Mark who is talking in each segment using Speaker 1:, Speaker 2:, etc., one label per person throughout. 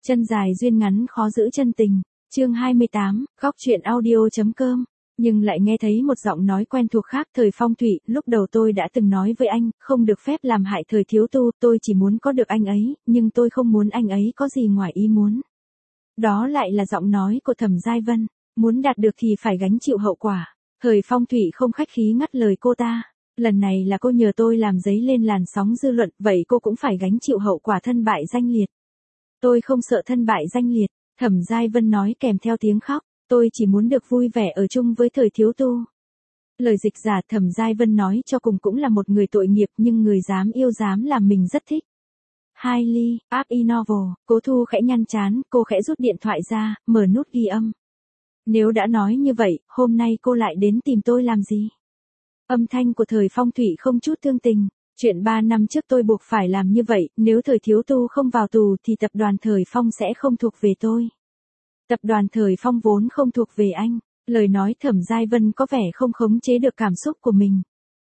Speaker 1: Chân dài duyên ngắn khó giữ chân tình. Chương 28, góc truyện audio.com. Nhưng lại nghe thấy một giọng nói quen thuộc khác. Thời Phong Thụy, lúc đầu tôi đã từng nói với anh, không được phép làm hại Thời thiếu tu, tôi chỉ muốn có được anh ấy, nhưng tôi không muốn anh ấy có gì ngoài ý muốn. Đó lại là giọng nói của Thẩm Giai Vân, muốn đạt được thì phải gánh chịu hậu quả. Thời Phong Thụy không khách khí ngắt lời cô ta. Lần này là cô nhờ tôi làm dấy lên làn sóng dư luận, vậy cô cũng phải gánh chịu hậu quả thân bại danh liệt. Tôi không sợ thân bại danh liệt, Thẩm Giai Vân nói kèm theo tiếng khóc, tôi chỉ muốn được vui vẻ ở chung với Thời thiếu tu. Lời dịch giả Thẩm Giai Vân nói cho cùng cũng là một người tội nghiệp nhưng người dám yêu dám làm mình rất thích. Hailey, app e-novel, Cố Thu khẽ nhăn chán, cô khẽ rút điện thoại ra, mở nút ghi âm. Nếu đã nói như vậy, hôm nay cô lại đến tìm tôi làm gì? Âm thanh của Thời Phong Thụy không chút thương tình. Chuyện 3 năm trước tôi buộc phải làm như vậy, nếu Thời thiếu tu không vào tù thì tập đoàn Thời Phong sẽ không thuộc về tôi. Tập đoàn Thời Phong vốn không thuộc về anh. Lời nói Thẩm Giai Vân có vẻ không khống chế được cảm xúc của mình.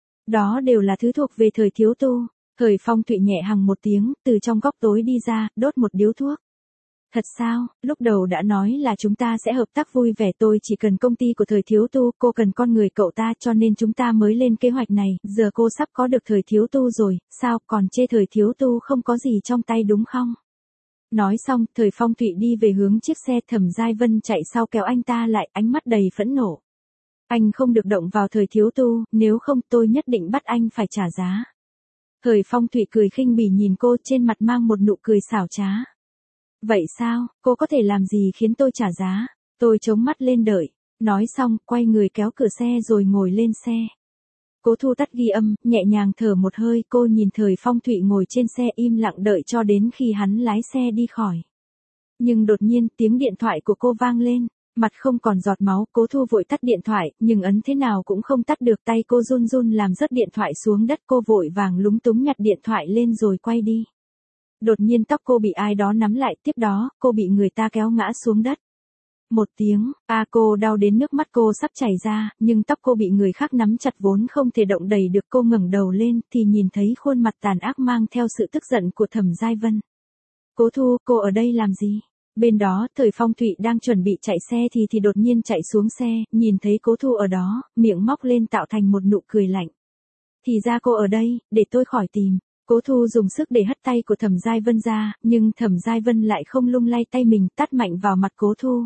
Speaker 1: Đó đều là thứ thuộc về Thời thiếu tu. Thời Phong Thụy nhẹ hằng một tiếng, từ trong góc tối đi ra, đốt một điếu thuốc. Thật sao, lúc đầu đã nói là chúng ta sẽ hợp tác vui vẻ, tôi chỉ cần công ty của Thời thiếu tu, cô cần con người cậu ta cho nên chúng ta mới lên kế hoạch này, giờ cô sắp có được Thời thiếu tu rồi, sao còn chê Thời thiếu tu không có gì trong tay đúng không? Nói xong, Thời Phong Thụy đi về hướng chiếc xe. Thẩm Giai Vân chạy sau kéo anh ta lại, ánh mắt đầy phẫn nộ. Anh không được động vào Thời thiếu tu, nếu không tôi nhất định bắt anh phải trả giá. Thời Phong Thụy cười khinh bỉ nhìn cô, trên mặt mang một nụ cười xảo trá. Vậy sao, cô có thể làm gì khiến tôi trả giá? Tôi chống mắt lên đợi. Nói xong, quay người kéo cửa xe rồi ngồi lên xe. Cố Thu tắt ghi âm, nhẹ nhàng thở một hơi, cô nhìn Thời Phong Thụy ngồi trên xe im lặng đợi cho đến khi hắn lái xe đi khỏi. Nhưng đột nhiên, tiếng điện thoại của cô vang lên. Mặt không còn giọt máu, Cố Thu vội tắt điện thoại, nhưng ấn thế nào cũng không tắt được, tay cô run run làm rớt điện thoại xuống đất, cô vội vàng lúng túng nhặt điện thoại lên rồi quay đi. Đột nhiên tóc cô bị ai đó nắm lại, tiếp đó, cô bị người ta kéo ngã xuống đất. Một tiếng, cô đau đến nước mắt cô sắp chảy ra, nhưng tóc cô bị người khác nắm chặt vốn không thể động đậy được, cô ngẩng đầu lên thì nhìn thấy khuôn mặt tàn ác mang theo sự tức giận của Thẩm Giai Vân. Cố Thu, cô ở đây làm gì? Bên đó, Thời Phong Thụy đang chuẩn bị chạy xe thì đột nhiên chạy xuống xe, nhìn thấy Cố Thu ở đó, miệng móc lên tạo thành một nụ cười lạnh. Thì ra cô ở đây, để tôi khỏi tìm. Cố Thu dùng sức để hất tay của Thẩm Giai Vân ra, nhưng Thẩm Giai Vân lại không lung lay tay mình, tát mạnh vào mặt Cố Thu.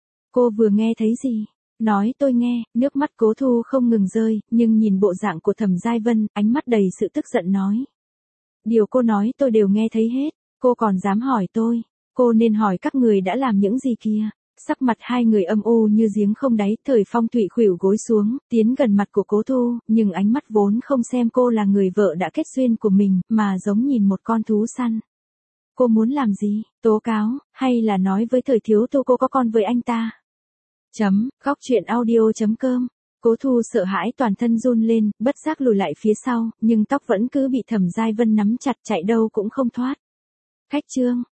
Speaker 1: Cô vừa nghe thấy gì? Nói tôi nghe. Nước mắt Cố Thu không ngừng rơi, nhưng nhìn bộ dạng của Thẩm Giai Vân, ánh mắt đầy sự tức giận nói. Điều cô nói tôi đều nghe thấy hết, cô còn dám hỏi tôi. Cô nên hỏi các người đã làm những gì kia. Sắc mặt hai người âm u như giếng không đáy. Thời Phong Thụy khuỵu gối xuống, tiến gần mặt của Cố Thu, nhưng ánh mắt vốn không xem cô là người vợ đã kết duyên của mình, mà giống nhìn một con thú săn. Cô muốn làm gì? Tố cáo, hay là nói với Thời thiếu tu cô có con với anh ta? Góc truyện audio.com. Cố Thu sợ hãi toàn thân run lên, bất giác lùi lại phía sau, nhưng tóc vẫn cứ bị Thẩm Giai Vân nắm chặt, chạy đâu cũng không thoát. Khách trương,